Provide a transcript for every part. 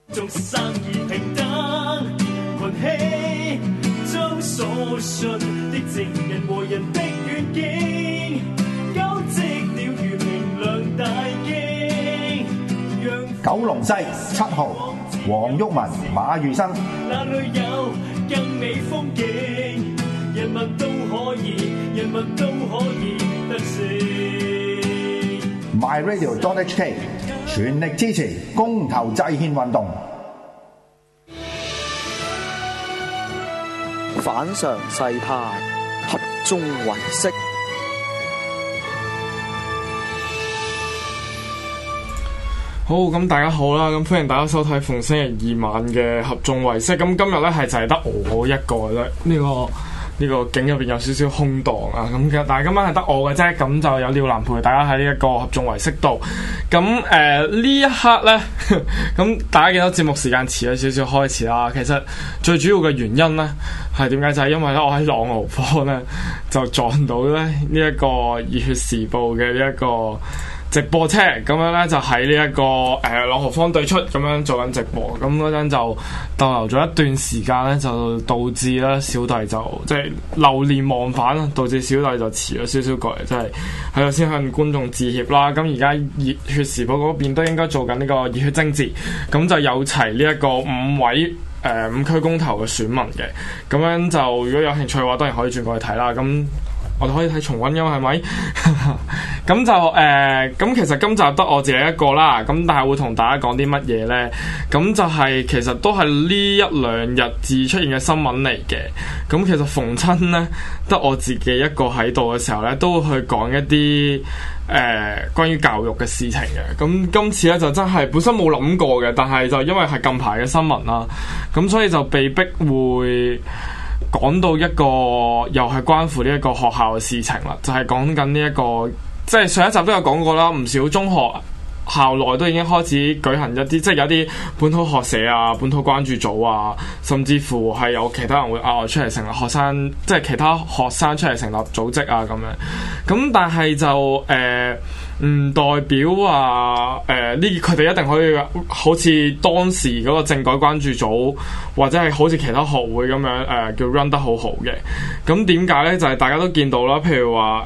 做生意平等群起，將所信的正人和人的願景，交織了如明亮大經。 九龍西7號黃毓民、馬如生。 那裏有更美風景，人物都可以，人物都可以得勝。 MyRadio.HK 全力支持公投制憲運動。 反常世態，合眾唯識。 好，咁大家好啦，咁歡迎大家收睇逢星期二晚嘅合眾唯識。咁今日咧係就係得我一個啫，呢個景入邊有少少空檔啊，咁嘅，但係今晚係得我嘅啫，咁就有廖南陪大家喺呢一個合眾唯識度。咁呢一刻咧，咁大家見到節目時間遲咗少少開始啦。其實最主要嘅原因咧係點解？就係因為咧我喺朗豪坊咧就撞到咧呢一個熱血時報嘅呢一個直播車，咁樣咧就喺呢一個朗豪坊對出咁樣做緊直播，咁嗰陣就逗留咗一段時間咧，就導致咧小弟就即係流連忘返啦，導致小弟就遲咗少少過嚟，即係喺度先向觀眾致歉啦。咁而家熱血時報嗰邊都應該做緊呢個熱血徵字，咁就有齊呢一個5位5區公投嘅選民嘅，咁樣就如果有興趣嘅話，當然可以轉過去睇啦。咁我哋可以睇重溫㗎嘛，係咪？咁就咁其實今集得我自己一個啦，咁但係會同大家講啲乜嘢呢？咁就係其實都係呢一兩日至出現嘅新聞嚟嘅。咁其實逢親呢，得我自己一個喺度嘅時候呢，都會去講一啲關於教育嘅事情嘅。咁今次呢，就真係本身冇諗過嘅，但係就因為係近排嘅新聞啦，咁所以就被逼會講到一個又係關乎呢一個學校嘅事情啦，就係講緊呢一個，即係上一集都有講過啦，唔少中學校內都已經開始舉行一啲，即係有啲本土學社啊、本土關注組啊，甚至乎係有其他人會額外出嚟成立學生，即係其他學生出嚟成立組織啊咁樣。咁但係就唔代表話佢哋一定可以好似當時嗰個政改關注組或者係好似其他學會咁樣叫 run 得好好嘅。咁點解呢？就係大家都見到啦，譬如話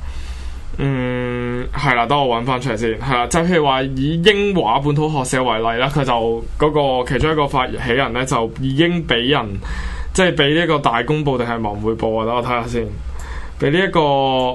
係啦，等我揾翻出嚟先。係啦，就譬如話以英華本土學社為例啦，佢就嗰個其中一個發起人呢，就已經俾人即係俾呢個大公報定係文匯報啊？等我睇下先，俾呢一個。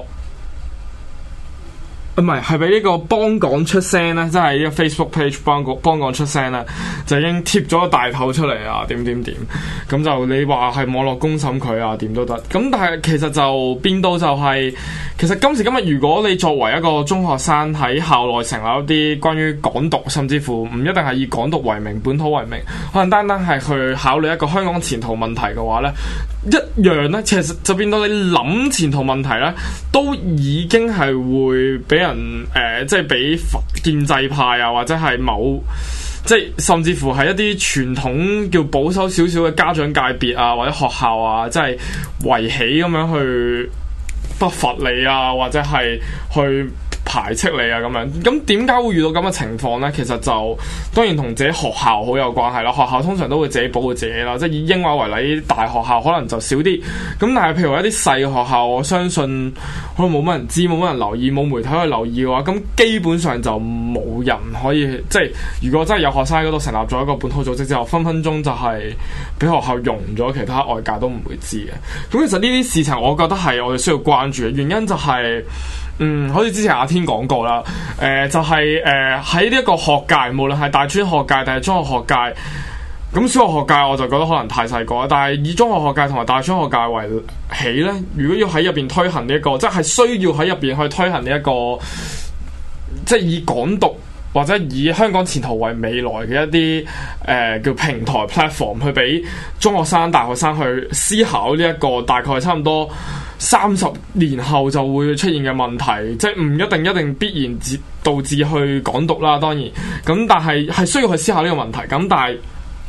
唔係俾呢個幫港出聲咧，即係呢個 Facebook page 幫港出聲咧，就已經貼咗個大頭出嚟啊！點，咁就你話係網絡公審佢啊，點都得。咁但係其實就變到就係、其實今時今日，如果你作為一個中學生喺校內成立一啲關於港獨，甚至乎唔一定係以港獨為名、本土為名，可能單單係去考慮一個香港前途問題嘅話咧，一樣咧，其實就變到你諗前途問題咧，都已經係會俾人即係俾建制派啊，或者係即係甚至乎係一啲傳統叫保守少少嘅家長界別啊，或者學校啊，即係圍起咁樣去不罰你啊，或者係去排斥你啊咁樣。咁點解會遇到咁嘅情況呢？其實就當然同自己學校好有關係啦。學校通常都會自己保護自己啦，即係以英華為例，大學校可能就少啲。咁但係譬如話一啲細嘅學校，我相信可能冇乜人知，冇乜人留意，冇媒體去留意嘅話，咁基本上就冇人可以，即係如果真係有學生喺嗰度成立咗一個本土組織之後，分分鐘就係俾學校融咗，其他外界都唔會知嘅。咁其實呢啲事情，我覺得係我哋需要關注嘅原因就係、好似之前阿天講過啦，就係喺呢一個學界，無論係大專學界定係中學學界，咁小學學界我就覺得可能太細個，但係以中學學界同埋大專學界為起呢，如果要喺入邊推行呢一個，即係需要喺入邊去推行呢一個，即係以港獨或者以香港前途為未來嘅一啲叫平台 platform 去俾中學生、大學生去思考呢一個大概差唔多30年後就會出現嘅問題，即係唔一定必然導致去港獨啦，當然咁，但係需要去思考呢個問題。咁但係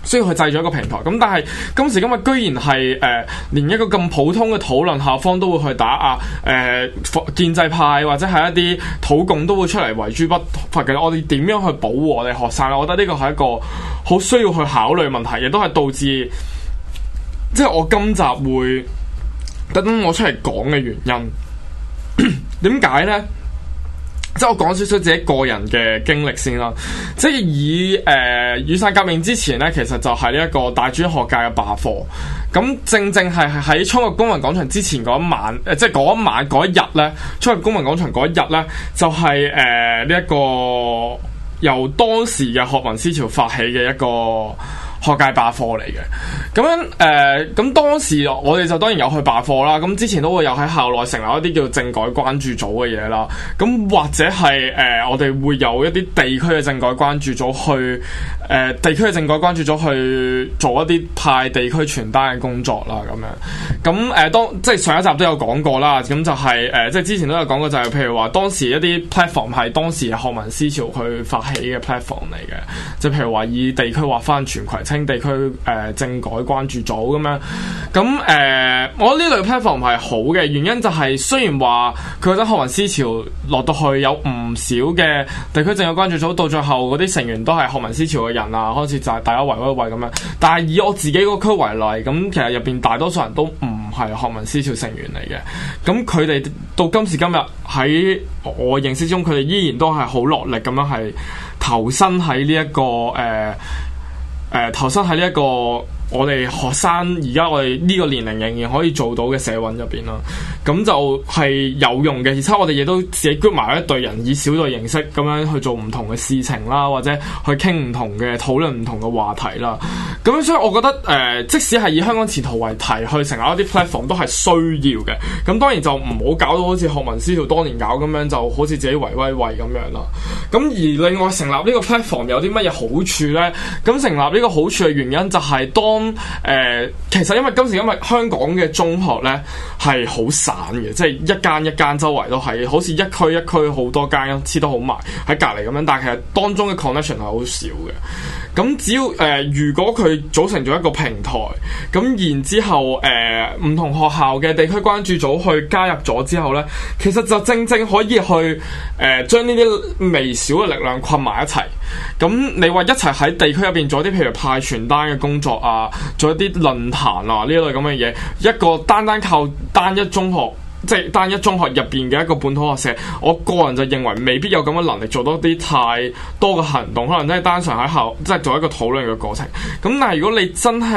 需要去製造一個平台。咁但係今時今日居然係連一個咁普通嘅討論，校方都會去打壓建制派或者係一啲土共都會出嚟圍誅不罰嘅。我哋點樣去保護我哋學生咧？我覺得呢個係一個好需要去考慮嘅問題，亦都係導致即係我今集會特登我出嚟講嘅原因。點解呢？即係我講少少自己個人嘅經歷先啦。即係以雨傘革命之前呢，其實就係呢一個大專學界嘅罷課。咁正係喺衝入公民廣場之前嗰一晚，即係嗰一晚嗰一日呢，衝入公民廣場嗰一日呢，就係呢一個由當時嘅學民思潮發起嘅一個學界罷課嚟嘅。咁樣咁當時我哋就當然有去罷課啦。咁之前都會有喺校內成立一啲叫做政改關注組嘅嘢啦。咁或者係我哋會有一啲地區嘅政改關注組去地區嘅政改關注組去做一啲派地區傳單嘅工作啦。咁樣咁即係上一集都有講過啦。咁就係即係之前都有講過，就係譬如話當時一啲 platform 係當時學民思潮去發起嘅 platform 嚟嘅。即係譬如話以地區劃翻全葵青地區政改關注組咁樣。咁我覺得呢類 platform 係好嘅，原因就係雖然話佢嗰陣學民思潮落到去有唔少嘅地區政改關注組，到最後嗰啲成員都係學民思潮嘅人啊，開始就係大家圍一圍咁樣。但係以我自己嗰區為例，咁其實入邊大多數人都唔係學民思潮成員嚟嘅。咁佢哋到今時今日喺我認識中，佢哋依然都係好落力咁樣係投身喺呢一個投身喺呢一個我哋學生而家我哋呢個年齡仍然可以做到嘅社運入邊啦。咁就係有用嘅，而且我哋亦都自己 group 埋一隊人，以小隊形式咁樣去做唔同嘅事情啦，或者去傾唔同嘅討論唔同嘅話題啦。咁所以我覺得即使係以香港前途為題去成立一啲 platform 都係需要嘅。咁當然就唔好搞到好似學民思潮當年搞咁樣，就好似自己圍威喂咁樣啦。咁而另外成立呢個 platform 有啲乜嘢好處呢？咁成立呢個好處嘅原因就係當其實因為今時今日香港嘅中學呢係好散嘅，即係一間一間周圍都係，好似一區一區好多間黐得好埋喺隔離咁樣，但係其實當中嘅 connection 係好少嘅。咁只要如果佢組成咗一個平台，咁然之後唔同學校嘅地區關注組去加入咗之後呢，其實就正正可以去將呢啲微小嘅力量困埋一齊。咁你話一齊喺地區入邊做啲譬如派傳單嘅工作啊，做一啲論壇啊呢一類咁嘅嘢，一個單靠單一中學，即係單一中學入邊嘅一個本土學社，我個人就認為未必有咁嘅能力做到啲太多嘅行動，可能真係單純喺校即係做一個討論嘅過程。咁但係如果你真係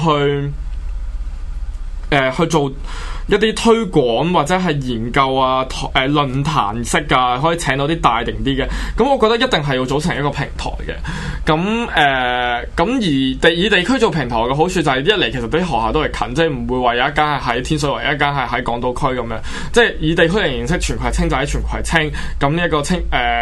要去做一啲推廣或者係研究啊，論壇式啊，可以請到啲大型啲嘅，咁我覺得一定係要組成一個平台嘅。咁以地區做平台嘅好處就係一嚟其實啲學校都係近，即係唔會話有一間係喺天水圍，一間係喺港島區咁樣，即係以地區嚟形式，全葵青就喺全葵青，咁呢一個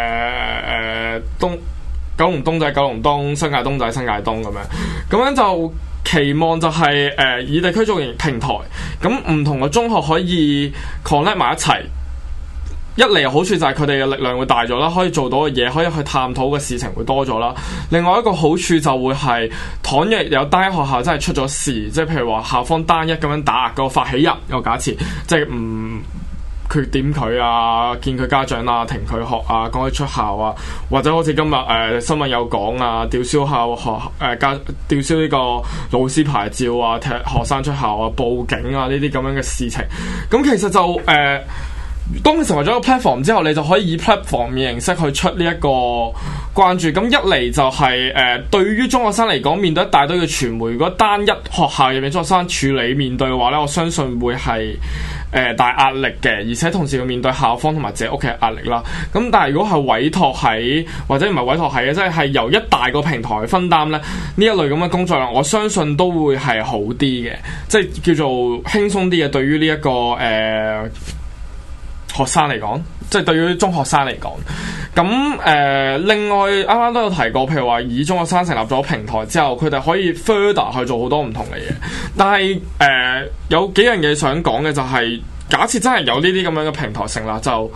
九龍東就喺九龍東，新界東就喺新界東咁樣就期望就係以地區做平台，咁唔同嘅中學可以 connect 埋一齊。一嚟好處就係佢哋嘅力量會大咗啦，可以做到嘅嘢，可以去探討嘅事情會多咗啦。另外一個好處就會係，倘若有單一學校真係出咗事，即係譬如話校方單一咁樣打壓個發起人，有假設即係唔缺點佢啊，見佢家長啊，停佢學啊，趕佢出校啊，或者好似今日新聞有講啊，吊銷吊銷呢個老師牌照啊，踢學生出校啊，報警啊呢啲咁樣嘅事情，咁其實就當你成為咗一個 platform 之後，你就可以以 platform 嘅形式去出呢一個關注。咁一嚟就係對於中學生嚟講，面對一大堆嘅傳媒，如果單一學校入面中學生處理面對嘅話呢，我相信會係大壓力嘅，而且同時要面對校方同埋自己屋企嘅壓力啦。咁但係如果係委託喺或者唔係委託喺嘅，即係由一大個平台分擔咧，呢一類咁嘅工作量，我相信都會係好啲嘅，即係叫做輕鬆啲嘅。對於呢一個學生嚟講，即係對於中學生嚟講，咁另外啱啱都有提過，譬如話以中學生成立咗平台之後，佢哋可以 further 去做好多唔同嘅嘢。但係有幾樣嘢想講嘅就係，假設真係有呢啲咁樣嘅平台成立，就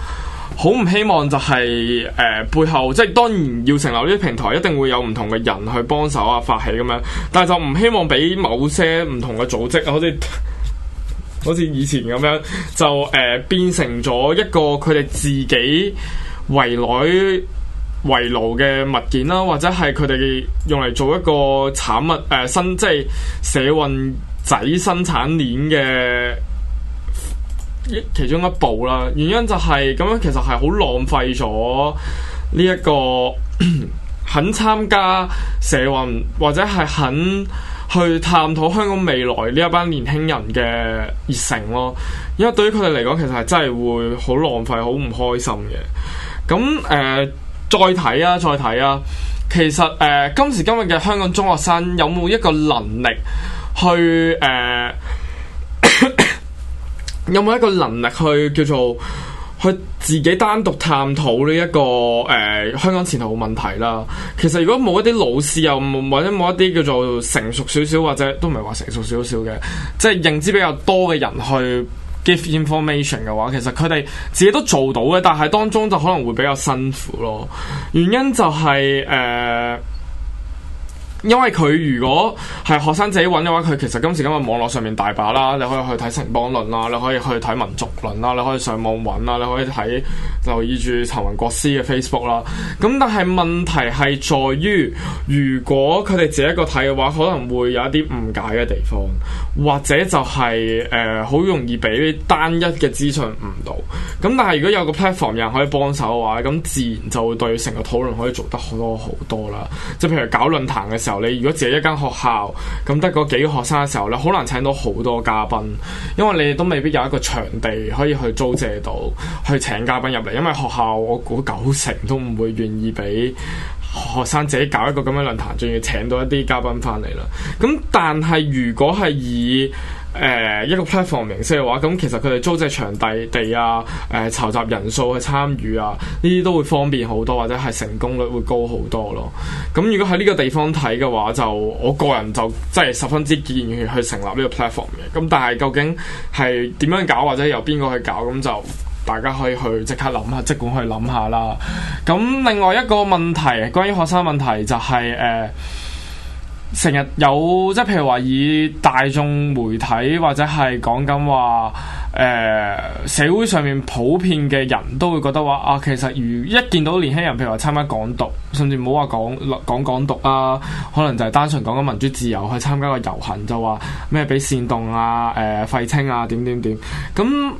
好唔希望就係、背後即係當然要成立呢啲平台，一定會有唔同嘅人去幫手啊發起咁樣，但係就唔希望俾某些唔同嘅組織啊，好似以前咁樣就變成咗一個佢哋自己圍內圍爐嘅物件啦，或者係佢哋用嚟做一個產物即係社運仔生產鏈嘅其中一步啦。原因就係咁樣，其實係好浪費咗呢一個肯參加社運或者係肯去探討香港未來呢一班年輕人嘅熱誠咯。因為對於佢哋嚟講，其實係真係會好浪費、好唔開心嘅。咁再睇啊！其實今時今日嘅香港中學生有冇一個能力去有冇一個能力去叫做去自己單獨探討呢一個香港前途問題啦？其實如果冇一啲老師又或者冇一啲叫做成熟少少，或者都唔係話成熟少少嘅，即係認知比較多嘅人去give information 嘅話，其實佢哋自己都做到嘅，但係當中就可能會比較辛苦咯。原因就係因為佢如果係學生自己揾嘅話，佢其實今時今日網絡上面大把啦，你可以去睇城邦論啦，你可以去睇民族論啦，你可以上網揾啦，你可以睇留意住陳雲國師嘅 Facebook 啦。咁但係問題係在於，如果佢哋自己一個睇嘅話，可能會有一啲誤解嘅地方，或者就係好容易俾單一嘅資訊誤導。咁但係如果有個 platform 有人可以幫手嘅話，咁自然就會對成個討論可以做得好多啦。即係譬如搞論壇嘅時候，你如果自己一間學校咁得嗰幾個學生嘅時候，你好難請到好多嘉賓，因為你都未必有一個場地可以去租借到去請嘉賓入嚟，因為學校我估90%都唔會願意俾學生自己搞一個咁嘅論壇，仲要請到一啲嘉賓翻嚟啦。咁但係如果係以一個 platform 形式嘅話，咁其實佢哋租借場地啊，籌集人數去參與啊，呢啲都會方便好多，或者係成功率會高好多咯。咁如果喺呢個地方睇嘅話，就我個人就真係十分之建議去成立呢個 platform 嘅。咁但係究竟係點樣搞，或者由邊個去搞，咁就大家可以去即刻諗下，即管去諗下啦。咁另外一個問題，關於學生問題就係成日有即係譬如話以大眾媒體或者係講緊話社會上面普遍嘅人都會覺得話啊，其實如一見到年輕人譬如話參加港獨，甚至唔好話講港獨啊，可能就係單純講緊民主自由去參加個遊行，就話咩俾煽動啊、廢青啊點咁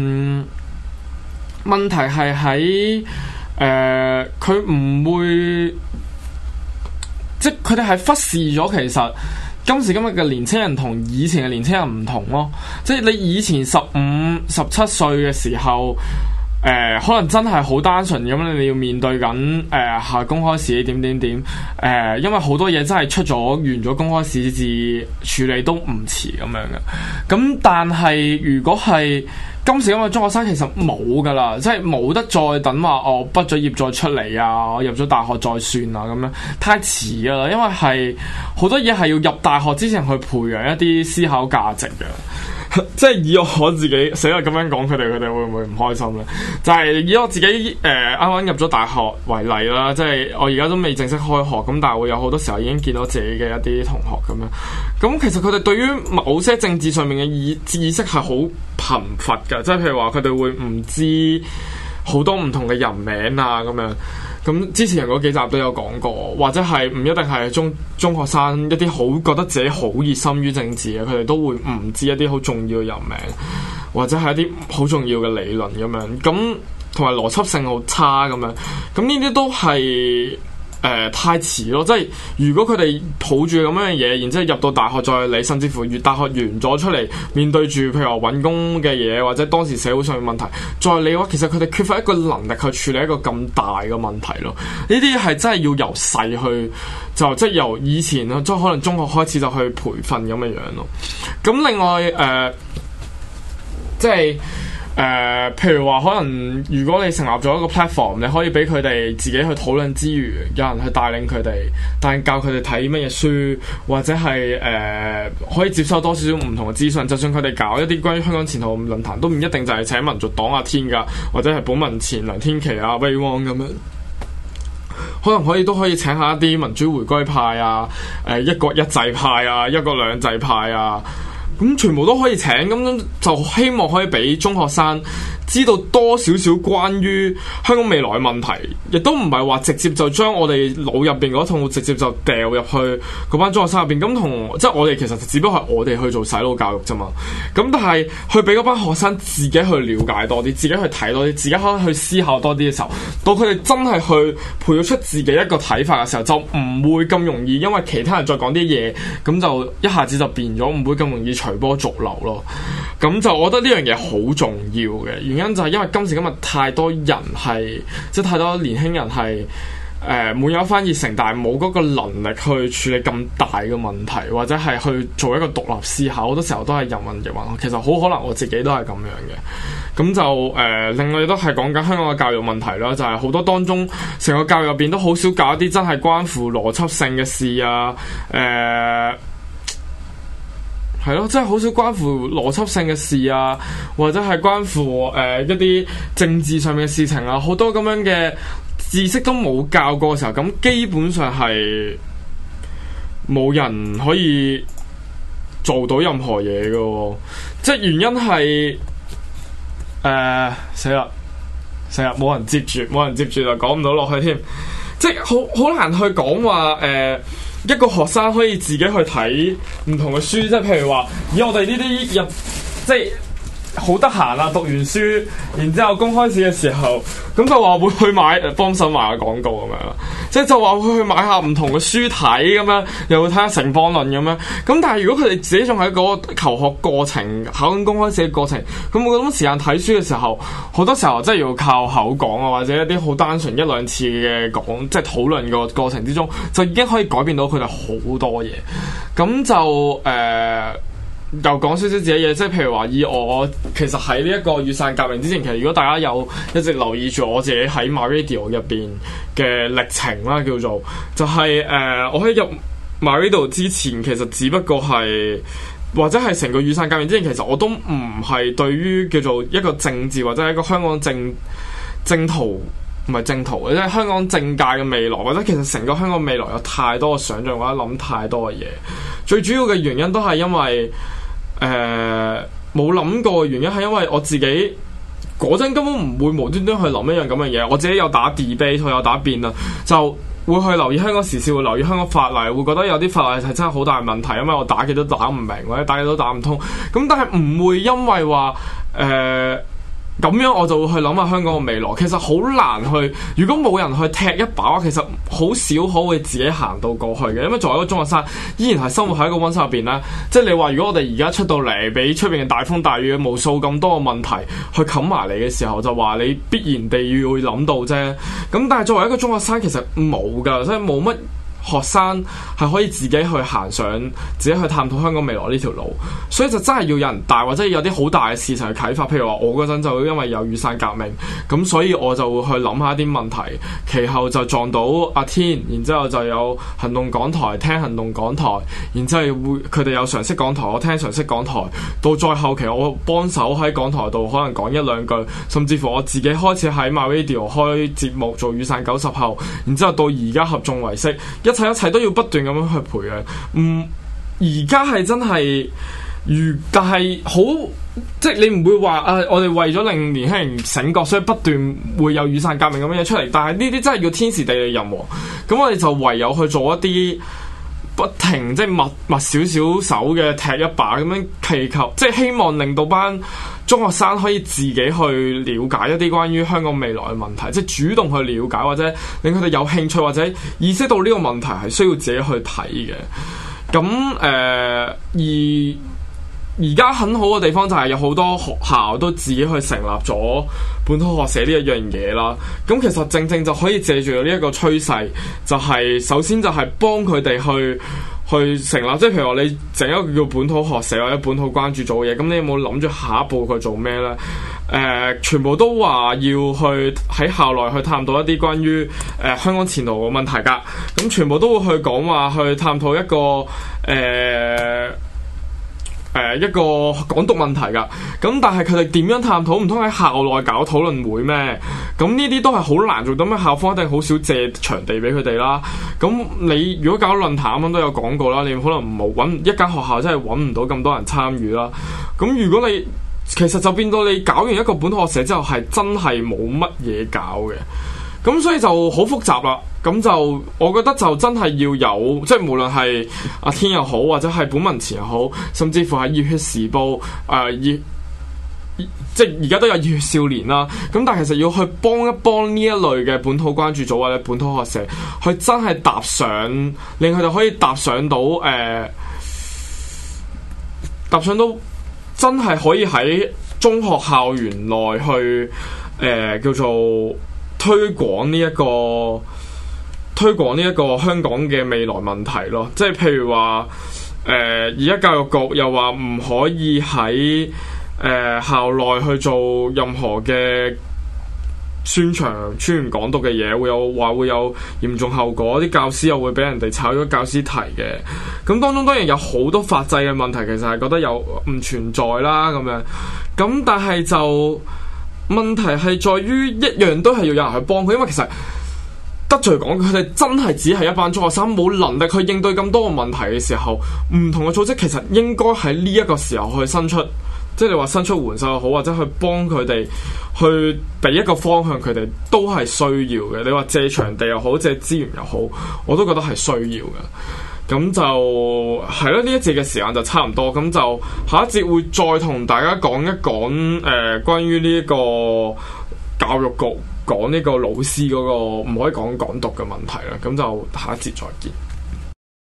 問題係喺佢唔會。即係佢哋係忽視咗，其實今時今日嘅年輕人同以前嘅年輕人唔同咯。即係你以前15、17歲嘅時候，可能真係好單純咁，你要面對緊下公開試點因為好多嘢真係出咗完咗公開試至處理都唔遲咁樣嘅。咁但係如果係今時今日中學生其實冇噶啦，即係冇得再等話我畢咗業再出嚟啊，我入咗大學再算啊，咁樣太遲噶啦。因為係好多嘢係要入大學之前去培養一啲思考價值嘅。即係以我自己死啦咁樣講，佢哋會唔會唔開心咧？就係以我自己啱啱入咗大學為例啦，即係我而家都未正式開學，咁但係會有好多時候已經見到自己嘅一啲同學咁樣。咁其實佢哋對於某些政治上面嘅意識係好貧乏㗎，即係譬如話佢哋會唔知好多唔同嘅人名啊咁樣。咁之前嗰幾集都有講過，或者係唔一定係中學生一啲好覺得自己好熱心於政治嘅，佢哋都會唔知一啲好重要嘅人名，或者係一啲好重要嘅理論咁樣，咁同埋邏輯性好差咁樣，咁呢啲都係太遲咯。即係如果佢哋抱住咁樣嘅嘢，然之後入到大學再理，甚至乎大學完咗出嚟面對住譬如話揾工嘅嘢，或者當時社會上嘅問題再理嘅話，其實佢哋缺乏一個能力去處理一個咁大嘅問題咯。呢啲係真係要由細去，就即係由以前咯，即係可能中學開始就去培訓咁嘅樣咯。咁另外即係譬如話可能如果你成立咗一個 platform，你可以俾佢哋自己去討論之餘，有人去帶領佢哋，教佢哋睇乜嘢書，或者係可以接收多少少唔同嘅資訊。就算佢哋搞一啲關於香港前途論壇，都唔一定就係請民族黨阿天㗎，或者係保民前梁天琦啊、威汪咁樣。可能都可以請下一啲民主回歸派啊、一國一制派啊、一國兩制派啊，咁全部都可以請。咁就希望可以俾中學生知道多少少關於香港未來嘅問題，亦都唔係話直接就將我哋腦入邊嗰套直接就掉入去嗰班中學生入邊。咁即係我哋其實只不過係我哋去做洗腦教育啫嘛。咁但係去俾嗰班學生自己去了解多啲，自己去睇多啲，自己可以去思考多啲嘅時候，到佢哋真係去培育出自己一個睇法嘅時候，就唔會咁容易因為其他人再講啲嘢，咁就一下子就變咗，唔會咁容易隨波逐流咯。咁就我覺得呢樣嘢好重要嘅原因就係因為今時今日太多人係即係太多年輕人係滿有一番熱誠，但係冇嗰個能力去處理咁大嘅問題，或者係去做一個獨立思考。好多時候都係人云亦云，其實好可能我自己都係咁樣嘅。咁就另外都係講緊香港嘅教育問題啦，就係好多當中成個教育入邊都好少搞一啲真係關乎邏輯性嘅事啊，係咯，即係好少關乎邏輯性嘅事啊，或者係關乎一啲政治上面嘅事情啊，好多咁樣嘅知識都冇教過嘅時候，咁基本上係冇人可以做到任何嘢嘅喎。即係原因係死啦冇人接住就講唔到落去添。即係好難去講話一個學生可以自己去睇唔同嘅書，即係譬如話以我哋呢啲即係好得閒啊，讀完書然之後公開試嘅時候，咁就話會去買幫手賣下廣告咁樣，即係就話會去買下唔同嘅書睇咁樣，又會睇下城邦論咁樣。咁但係如果佢哋自己仲喺嗰個求學過程、考緊公開試嘅過程，咁冇咁多時間睇書嘅時候，好多時候真係要靠口講啊，或者一啲好單純一兩次嘅講，即係討論個過程之中，就已經可以改變到佢哋好多嘢。咁就又講少少自己嘢，即係譬如話以我其實喺呢一個雨傘革命之前，其實如果大家有一直留意住我自己喺 MyRadio 入邊嘅歷程啦，叫做就係我喺入 MyRadio 之前，其實只不過係或者係成個雨傘革命之前，其實我都唔係對於叫做一個政治或者係一個香港正途。唔係正途嘅，即係香港政界嘅未來，或者其實成個香港未來有太多嘅想像，或者諗太多嘅嘢。最主要嘅原因都係因為冇諗過嘅原因係因為我自己嗰陣根本唔會無端端去諗一樣咁嘅嘢。我自己有打 debate， 有打辯論，就會去留意香港時事，會留意香港法例，會覺得有啲法例係真係好大問題，因為我打極都打唔明，或者打極都打唔通。咁但係唔會因為話咁樣我就會去諗下香港嘅未來。其實好難去，如果冇人去踢一把，其實好少可會自己行到過去嘅。因為作為一個中學生，依然係生活喺一個溫室入邊啦。即係你話，如果我哋而家出到嚟，俾出邊嘅大風大雨、無數咁多嘅問題去冚埋嚟嘅時候，就話你必然地要諗到啫。咁但係作為一個中學生，其實冇㗎，所以冇乜學生係可以自己去行上，自己去探討香港未來呢條路，所以就真係要有人帶，或者有啲好大嘅事情去啟發。譬如話我嗰陣就因為有雨傘革命，咁所以我就會去諗下一啲問題，其後就撞到阿天，然之後就有行動港台，聽行動港台，然之後佢哋有常識港台，我聽常識港台，到再後期我幫手喺港台度可能講一兩句，甚至乎我自己開始喺 MyRadio 開節目做雨傘90後，然之後到而家合眾唯識，一切都要不斷咁樣去培養。而家係真係，但係好，即係你唔會話我哋為咗令年輕人醒覺，所以不斷會有雨傘革命咁樣嘢出嚟。但係呢啲真係要天時地利人和。咁我哋就唯有去做一啲不停，即係密少少手嘅踢一把咁樣祈求，即係希望令到班中學生可以自己去了解一啲關於香港未來嘅問題，即係主動去了解，或者令佢哋有興趣，或者意識到呢個問題係需要自己去睇嘅。咁而家很好嘅地方就係有好多學校都自己去成立咗本土學社呢一樣嘢啦。咁其實正正就可以借住呢一個趨勢，就係首先就係幫佢哋去成立，即係譬如話你整一個叫本土學社或者本土關注做嘅嘢，咁你有冇諗住下一步佢做咩呢？ 全部都話要去喺校內去探討一啲關於香港前途嘅問題㗎，咁全部都會去講話去探討一個一個港獨問題㗎，咁但係佢哋點樣探討？唔通喺校內搞討論會咩？咁呢啲都係好難做，咁校方一定好少借場地俾佢哋啦。咁你如果搞論壇，啱啱都有講過啦，你可能冇揾一間學校真係揾唔到咁多人參與啦。咁如果你其實就變到你搞完一個本土學社之後，係真係冇乜嘢搞嘅。咁所以就好複雜啦，咁就我覺得就真係要有，即係無論係阿天又好，或者係本文前又好，甚至乎係熱血時報即係而家都有熱血少年啦。咁但係其實要去幫一幫呢一類嘅本土關注組或者本土學社，去真係踏上，令佢哋可以踏上到真係可以喺中學校園內去叫做推廣呢一個香港嘅未來問題咯，即係譬如話而家教育局又話唔可以喺校內去做任何嘅宣傳港獨嘅嘢，會有嚴重後果，啲教師又會俾人哋炒咗教師題嘅。咁當中當然有好多法制嘅問題，其實係覺得有唔存在啦咁樣。咁但係就問題係在於一樣都係要有人去幫佢，因為其實得罪講佢哋真係只係一班中學生，冇能力去應對咁多個問題嘅時候，唔同嘅組織其實應該喺呢一個時候去伸出，即係你話伸出援手又好，或者去幫佢哋去俾一個方向，佢哋都係需要嘅。你話借場地又好，借資源又好，我都覺得係需要嘅。咁就係咯，呢一節嘅時間就差唔多，咁就下一節會再同大家講一講關於呢一個教育局講呢個老師嗰個唔可以講港獨嘅問題啦。咁就下一節再見。